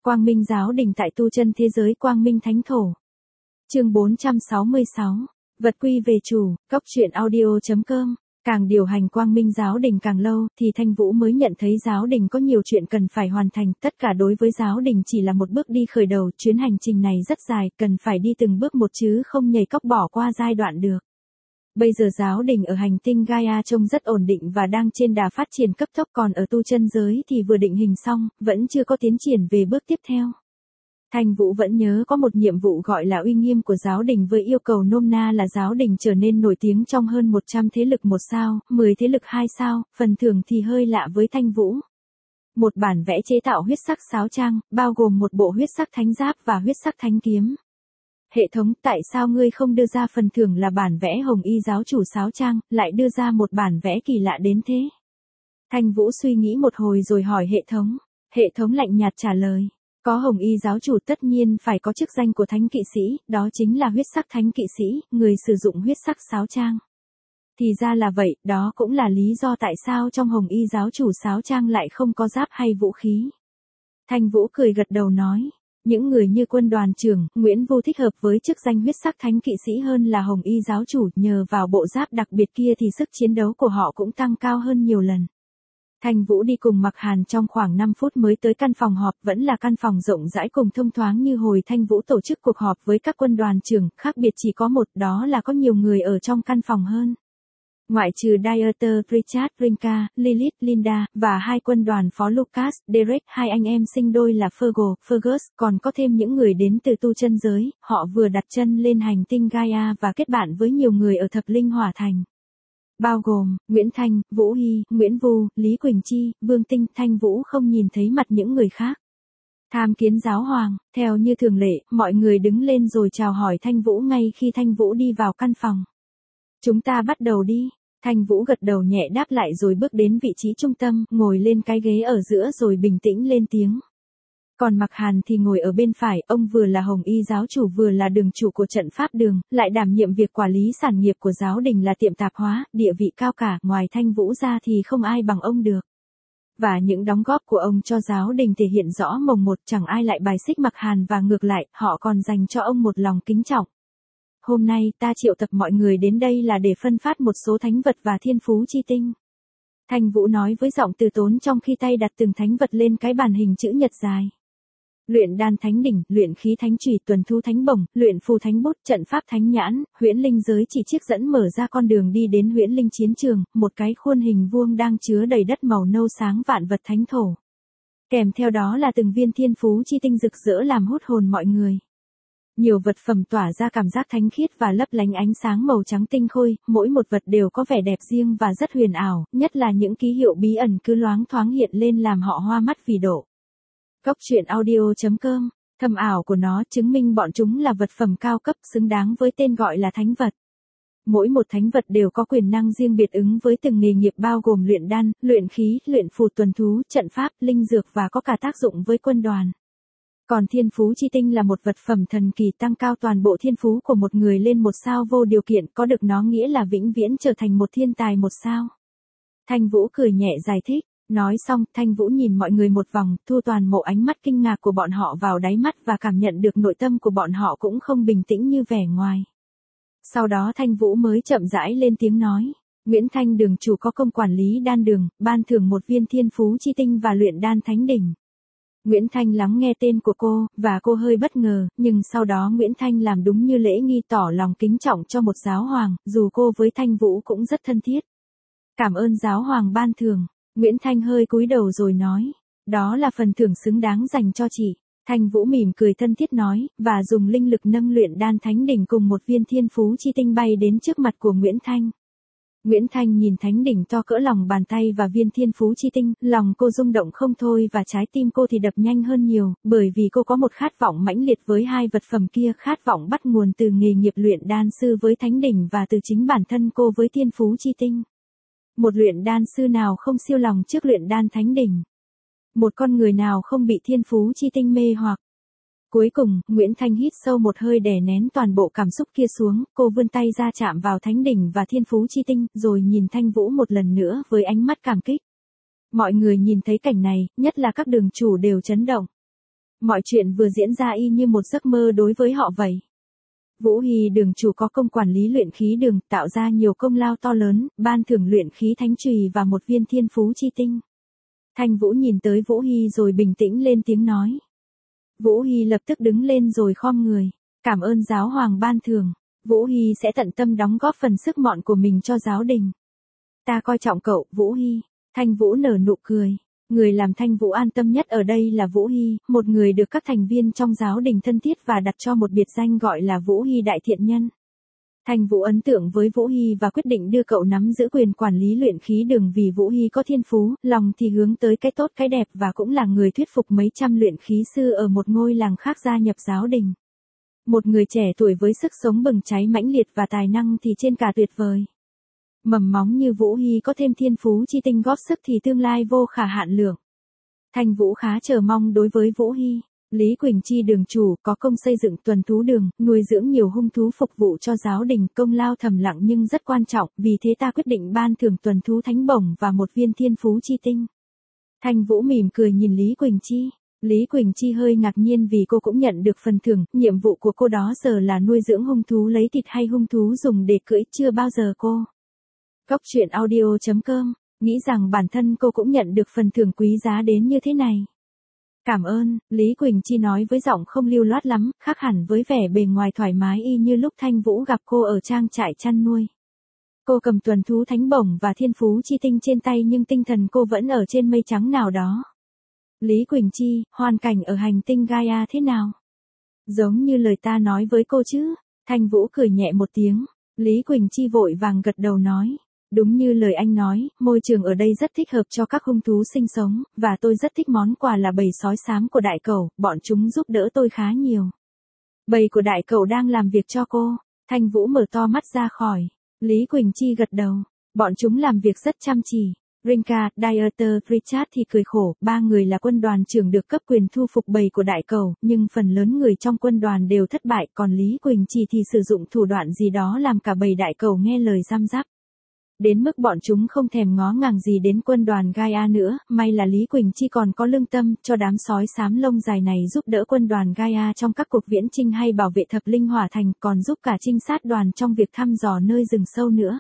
Quang Minh giáo đình tại tu chân thế giới Quang Minh Thánh Thổ. Chương 466. Vật quy về chủ, Cốc truyện audio.com. Càng điều hành Quang Minh giáo đình càng lâu, thì Thanh Vũ mới nhận thấy giáo đình có nhiều chuyện cần phải hoàn thành, tất cả đối với giáo đình chỉ là một bước đi khởi đầu, chuyến hành trình này rất dài, cần phải đi từng bước một chứ không nhảy cóc bỏ qua giai đoạn được. Bây giờ giáo đình ở hành tinh Gaia trông rất ổn định và đang trên đà phát triển cấp tốc, còn ở tu chân giới thì vừa định hình xong, vẫn chưa có tiến triển về bước tiếp theo. Thanh Vũ vẫn nhớ có một nhiệm vụ gọi là uy nghiêm của giáo đình với yêu cầu nôm na là giáo đình trở nên nổi tiếng trong hơn 100 thế lực 1 sao, 10 thế lực 2 sao, phần thưởng thì hơi lạ với Thanh Vũ. Một bản vẽ chế tạo huyết sắc sáo trang, bao gồm một bộ huyết sắc thánh giáp và huyết sắc thánh kiếm. Hệ thống, tại sao ngươi không đưa ra phần thưởng là bản vẽ hồng y giáo chủ sáo trang, lại đưa ra một bản vẽ kỳ lạ đến thế? Thanh Vũ suy nghĩ một hồi rồi hỏi hệ thống. Hệ thống lạnh nhạt trả lời. Có hồng y giáo chủ tất nhiên phải có chức danh của thánh kỵ sĩ, đó chính là huyết sắc thánh kỵ sĩ, người sử dụng huyết sắc sáo trang. Thì ra là vậy, đó cũng là lý do tại sao trong hồng y giáo chủ sáo trang lại không có giáp hay vũ khí. Thanh Vũ cười gật đầu nói. Những người như quân đoàn trưởng, Nguyễn Vu thích hợp với chức danh huyết sắc thánh kỵ sĩ hơn là hồng y giáo chủ, nhờ vào bộ giáp đặc biệt kia thì sức chiến đấu của họ cũng tăng cao hơn nhiều lần. Thanh Vũ đi cùng Mặc Hàn trong khoảng 5 phút mới tới căn phòng họp, vẫn là căn phòng rộng rãi cùng thông thoáng như hồi Thanh Vũ tổ chức cuộc họp với các quân đoàn trưởng, khác biệt chỉ có một, đó là có nhiều người ở trong căn phòng hơn. Ngoại trừ Dieter, Richard, Rinka, Lilith, Linda, và hai quân đoàn phó Lucas, Derek, hai anh em sinh đôi là Fergus, còn có thêm những người đến từ tu chân giới, họ vừa đặt chân lên hành tinh Gaia và kết bạn với nhiều người ở Thập Linh Hỏa Thành. Bao gồm, Nguyễn Thanh, Vũ Hy, Nguyễn Vu, Lý Quỳnh Chi, Vương Tinh. Thanh Vũ không nhìn thấy mặt những người khác. Tham kiến giáo hoàng, theo như thường lệ, mọi người đứng lên rồi chào hỏi Thanh Vũ ngay khi Thanh Vũ đi vào căn phòng. Chúng ta bắt đầu đi. Thanh Vũ gật đầu nhẹ đáp lại rồi bước đến vị trí trung tâm, ngồi lên cái ghế ở giữa rồi bình tĩnh lên tiếng. Còn Mặc Hàn thì ngồi ở bên phải, ông vừa là hồng y giáo chủ vừa là đường chủ của trận pháp đường, lại đảm nhiệm việc quản lý sản nghiệp của giáo đình là tiệm tạp hóa, địa vị cao cả, ngoài Thanh Vũ ra thì không ai bằng ông được. Và những đóng góp của ông cho giáo đình thể hiện rõ mồn một, chẳng ai lại bài xích Mặc Hàn và ngược lại, họ còn dành cho ông một lòng kính trọng. Hôm nay ta triệu tập mọi người đến đây là để phân phát một số thánh vật và thiên phú chi tinh. Thanh Vũ nói với giọng từ tốn trong khi tay đặt từng thánh vật lên cái bàn hình chữ nhật dài. Luyện đan thánh đỉnh, luyện khí thánh chùy, tuần thu thánh bổng, luyện phù thánh bút, trận pháp thánh nhãn, huyễn linh giới chỉ chiếc dẫn mở ra con đường đi đến huyễn linh chiến trường, một cái khuôn hình vuông đang chứa đầy đất màu nâu sáng vạn vật thánh thổ. Kèm theo đó là từng viên thiên phú chi tinh rực rỡ làm hút hồn mọi người. Nhiều vật phẩm tỏa ra cảm giác thánh khiết và lấp lánh ánh sáng màu trắng tinh khôi, mỗi một vật đều có vẻ đẹp riêng và rất huyền ảo, nhất là những ký hiệu bí ẩn cứ loáng thoáng hiện lên làm họ hoa mắt vì độ. Cốc truyện audio.com, thâm ảo của nó chứng minh bọn chúng là vật phẩm cao cấp xứng đáng với tên gọi là thánh vật. Mỗi một thánh vật đều có quyền năng riêng biệt ứng với từng nghề nghiệp bao gồm luyện đan, luyện khí, luyện phù, tuần thú, trận pháp, linh dược và có cả tác dụng với quân đoàn. Còn thiên phú chi tinh là một vật phẩm thần kỳ tăng cao toàn bộ thiên phú của một người lên 1 sao vô điều kiện, có được nó nghĩa là vĩnh viễn trở thành một thiên tài 1 sao. Thanh Vũ cười nhẹ giải thích. Nói xong, Thanh Vũ nhìn mọi người một vòng, thu toàn bộ ánh mắt kinh ngạc của bọn họ vào đáy mắt và cảm nhận được nội tâm của bọn họ cũng không bình tĩnh như vẻ ngoài. Sau đó Thanh Vũ mới chậm rãi lên tiếng nói. Nguyễn Thanh đường chủ có công quản lý đan đường, ban thưởng một viên thiên phú chi tinh và luyện đan thánh đỉnh. Nguyễn Thanh lắng nghe tên của cô, và cô hơi bất ngờ, nhưng sau đó Nguyễn Thanh làm đúng như lễ nghi tỏ lòng kính trọng cho một giáo hoàng, dù cô với Thanh Vũ cũng rất thân thiết. Cảm ơn giáo hoàng ban thưởng. Nguyễn Thanh hơi cúi đầu rồi nói, đó là phần thưởng xứng đáng dành cho chị. Thanh Vũ mỉm cười thân thiết nói, và dùng linh lực nâng luyện đan thánh đỉnh cùng một viên thiên phú chi tinh bay đến trước mặt của Nguyễn Thanh. Nguyễn Thanh nhìn thánh đỉnh to cỡ lòng bàn tay và viên thiên phú chi tinh, lòng cô rung động không thôi và trái tim cô thì đập nhanh hơn nhiều, bởi vì cô có một khát vọng mãnh liệt với hai vật phẩm kia, khát vọng bắt nguồn từ nghề nghiệp luyện đan sư với thánh đỉnh và từ chính bản thân cô với thiên phú chi tinh. Một luyện đan sư nào không siêu lòng trước luyện đan thánh đỉnh? Một con người nào không bị thiên phú chi tinh mê hoặc? Cuối cùng, Nguyễn Thanh hít sâu một hơi đè nén toàn bộ cảm xúc kia xuống, cô vươn tay ra chạm vào thánh đỉnh và thiên phú chi tinh, rồi nhìn Thanh Vũ một lần nữa với ánh mắt cảm kích. Mọi người nhìn thấy cảnh này, nhất là các đường chủ đều chấn động. Mọi chuyện vừa diễn ra y như một giấc mơ đối với họ vậy. Vũ Hy đường chủ có công quản lý luyện khí đường, tạo ra nhiều công lao to lớn, ban thưởng luyện khí thánh chùy và một viên thiên phú chi tinh. Thanh Vũ nhìn tới Vũ Hy rồi bình tĩnh lên tiếng nói. Vũ Hy lập tức đứng lên rồi khom người. Cảm ơn giáo hoàng ban thưởng. Vũ Hy sẽ tận tâm đóng góp phần sức mọn của mình cho giáo đình. Ta coi trọng cậu, Vũ Hy. Thanh Vũ nở nụ cười. Người làm Thanh Vũ an tâm nhất ở đây là Vũ Hy, một người được các thành viên trong giáo đình thân thiết và đặt cho một biệt danh gọi là Vũ Hy đại thiện nhân. Thanh Vũ ấn tượng với Vũ Hy và quyết định đưa cậu nắm giữ quyền quản lý luyện khí đường vì Vũ Hy có thiên phú, lòng thì hướng tới cái tốt cái đẹp và cũng là người thuyết phục mấy trăm luyện khí sư ở một ngôi làng khác gia nhập giáo đình. Một người trẻ tuổi với sức sống bừng cháy mãnh liệt và tài năng thì trên cả tuyệt vời. Mầm móng như Vũ Hy có thêm thiên phú chi tinh góp sức thì tương lai vô khả hạn lượng. Thanh Vũ khá chờ mong đối với Vũ Hy. Lý Quỳnh Chi đường chủ có công xây dựng tuần thú đường, nuôi dưỡng nhiều hung thú phục vụ cho giáo đình, công lao thầm lặng nhưng rất quan trọng, vì thế ta quyết định ban thưởng tuần thú thánh bổng và một viên thiên phú chi tinh. Thanh Vũ mỉm cười nhìn Lý Quỳnh Chi. Lý Quỳnh Chi hơi ngạc nhiên vì cô cũng nhận được phần thưởng, nhiệm vụ của cô đó giờ là nuôi dưỡng hung thú lấy thịt hay hung thú dùng để cưỡi, chưa bao giờ cô. Góc truyện audio.com, nghĩ rằng bản thân cô cũng nhận được phần thưởng quý giá đến như thế này. Cảm ơn, Lý Quỳnh Chi nói với giọng không lưu loát lắm, khác hẳn với vẻ bề ngoài thoải mái y như lúc Thanh Vũ gặp cô ở trang trại chăn nuôi. Cô cầm tuần thú thánh bổng và thiên phú chi tinh trên tay nhưng tinh thần cô vẫn ở trên mây trắng nào đó. Lý Quỳnh Chi, hoàn cảnh ở hành tinh Gaia thế nào? Giống như lời ta nói với cô chứ? Thanh Vũ cười nhẹ một tiếng. Lý Quỳnh Chi vội vàng gật đầu nói. Đúng như lời anh nói, môi trường ở đây rất thích hợp cho các hung thú sinh sống, và tôi rất thích món quà là bầy sói xám của đại cẩu, bọn chúng giúp đỡ tôi khá nhiều. Bầy của đại cẩu đang làm việc cho cô. Thanh Vũ mở to mắt ra khỏi. Lý Quỳnh Chi gật đầu. Bọn chúng làm việc rất chăm chỉ. Rinka, Dieter, Richard thì cười khổ, ba người là quân đoàn trưởng được cấp quyền thu phục bầy của đại cẩu, nhưng phần lớn người trong quân đoàn đều thất bại, còn Lý Quỳnh Chi thì sử dụng thủ đoạn gì đó làm cả bầy đại cẩu nghe lời giam giáp. Đến mức bọn chúng không thèm ngó ngàng gì đến quân đoàn Gaia nữa, may là Lý Quỳnh Chi còn có lương tâm, cho đám sói xám lông dài này giúp đỡ quân đoàn Gaia trong các cuộc viễn chinh hay bảo vệ thập linh hỏa thành, còn giúp cả trinh sát đoàn trong việc thăm dò nơi rừng sâu nữa.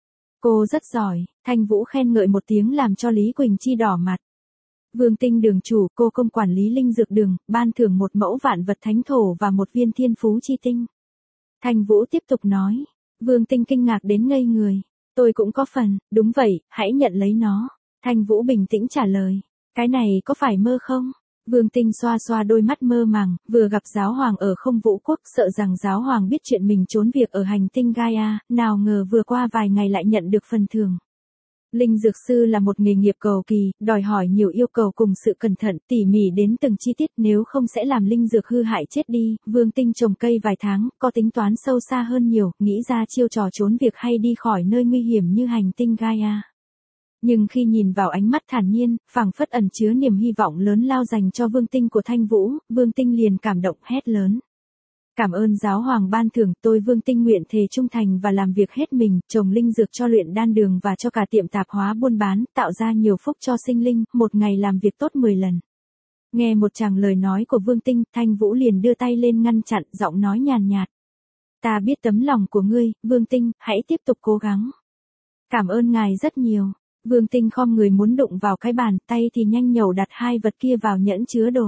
Cô rất giỏi, Thanh Vũ khen ngợi một tiếng làm cho Lý Quỳnh Chi đỏ mặt. Vương Tinh đường chủ, cô công quản lý linh dược đường, ban thưởng một mẫu vạn vật thánh thổ và một viên thiên phú chi tinh. Thanh Vũ tiếp tục nói. Vương Tinh kinh ngạc đến ngây người. Tôi cũng có phần, đúng vậy, hãy nhận lấy nó. Thanh Vũ bình tĩnh trả lời. Cái này có phải mơ không? Vương Tinh xoa xoa đôi mắt mơ màng, vừa gặp giáo hoàng ở Không Vũ Quốc, sợ rằng giáo hoàng biết chuyện mình trốn việc ở hành tinh Gaia, nào ngờ vừa qua vài ngày lại nhận được phần thưởng. Linh dược sư là một nghề nghiệp cầu kỳ, đòi hỏi nhiều yêu cầu cùng sự cẩn thận, tỉ mỉ đến từng chi tiết, nếu không sẽ làm linh dược hư hại chết đi. Vương Tinh trồng cây vài tháng, có tính toán sâu xa hơn nhiều, nghĩ ra chiêu trò trốn việc hay đi khỏi nơi nguy hiểm như hành tinh Gaia. Nhưng khi nhìn vào ánh mắt thản nhiên, phảng phất ẩn chứa niềm hy vọng lớn lao dành cho Vương Tinh của Thanh Vũ, Vương Tinh liền cảm động hét lớn. Cảm ơn giáo hoàng ban thưởng, tôi Vương Tinh nguyện thề trung thành và làm việc hết mình, trồng linh dược cho luyện đan đường và cho cả tiệm tạp hóa buôn bán, tạo ra nhiều phúc cho sinh linh, một ngày làm việc tốt 10 lần. Nghe một tràng lời nói của Vương Tinh, Thanh Vũ liền đưa tay lên ngăn chặn, giọng nói nhàn nhạt. Ta biết tấm lòng của ngươi, Vương Tinh, hãy tiếp tục cố gắng. Cảm ơn ngài rất nhiều. Vương Tinh khom người muốn đụng vào cái bàn, tay thì nhanh nhẩu đặt hai vật kia vào nhẫn chứa đồ.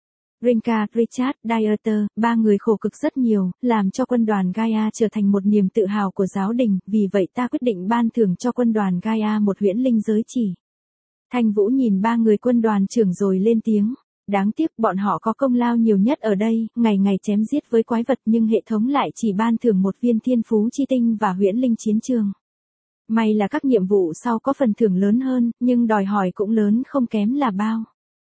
Rinka, Richard, Dieter, ba người khổ cực rất nhiều, làm cho quân đoàn Gaia trở thành một niềm tự hào của giáo đình, vì vậy ta quyết định ban thưởng cho quân đoàn Gaia một huyễn linh giới chỉ. Thanh Vũ nhìn ba người quân đoàn trưởng rồi lên tiếng. Đáng tiếc bọn họ có công lao nhiều nhất ở đây, ngày ngày chém giết với quái vật nhưng hệ thống lại chỉ ban thưởng một viên thiên phú chi tinh và huyễn linh chiến trường. May là các nhiệm vụ sau có phần thưởng lớn hơn, nhưng đòi hỏi cũng lớn không kém là bao.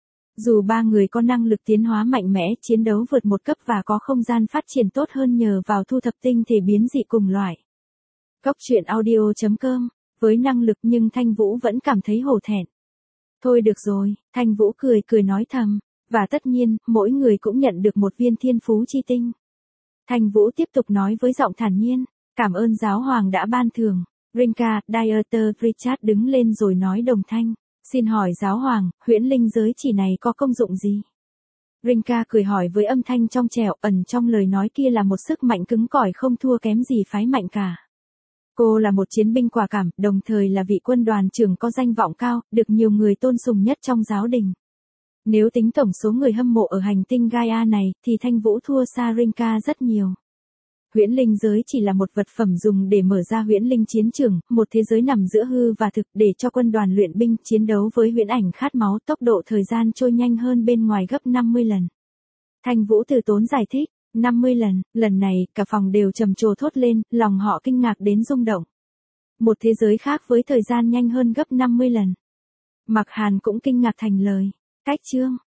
Dù ba người có năng lực tiến hóa mạnh mẽ, chiến đấu vượt một cấp và có không gian phát triển tốt hơn nhờ vào thu thập tinh thể biến dị cùng loại. Góc truyện audio.com, với năng lực nhưng Thanh Vũ vẫn cảm thấy hổ thẹn. Thôi được rồi, Thanh Vũ cười nói thầm, và tất nhiên, mỗi người cũng nhận được một viên thiên phú chi tinh. Thanh Vũ tiếp tục nói với giọng thản nhiên, cảm ơn giáo hoàng đã ban thưởng. Rinka, Dieter, Richard đứng lên rồi nói đồng thanh. Xin hỏi giáo hoàng, huyễn linh giới chỉ này có công dụng gì? Rinka cười hỏi với âm thanh trong trẻo, ẩn trong lời nói kia là một sức mạnh cứng cỏi không thua kém gì phái mạnh cả. Cô là một chiến binh quả cảm, đồng thời là vị quân đoàn trưởng có danh vọng cao, được nhiều người tôn sùng nhất trong giáo đình. Nếu tính tổng số người hâm mộ ở hành tinh Gaia này, thì Thanh Vũ thua xa Rinka rất nhiều. Huyễn linh giới chỉ là một vật phẩm dùng để mở ra huyễn linh chiến trường, một thế giới nằm giữa hư và thực để cho quân đoàn luyện binh chiến đấu với huyễn ảnh khát máu, tốc độ thời gian trôi nhanh hơn bên ngoài gấp 50 lần. Thanh Vũ từ tốn giải thích, 50 lần, lần này, cả phòng đều trầm trồ thốt lên, lòng họ kinh ngạc đến rung động. Một thế giới khác với thời gian nhanh hơn gấp 50 lần. Mạc Hàn cũng kinh ngạc thành lời. Cách chương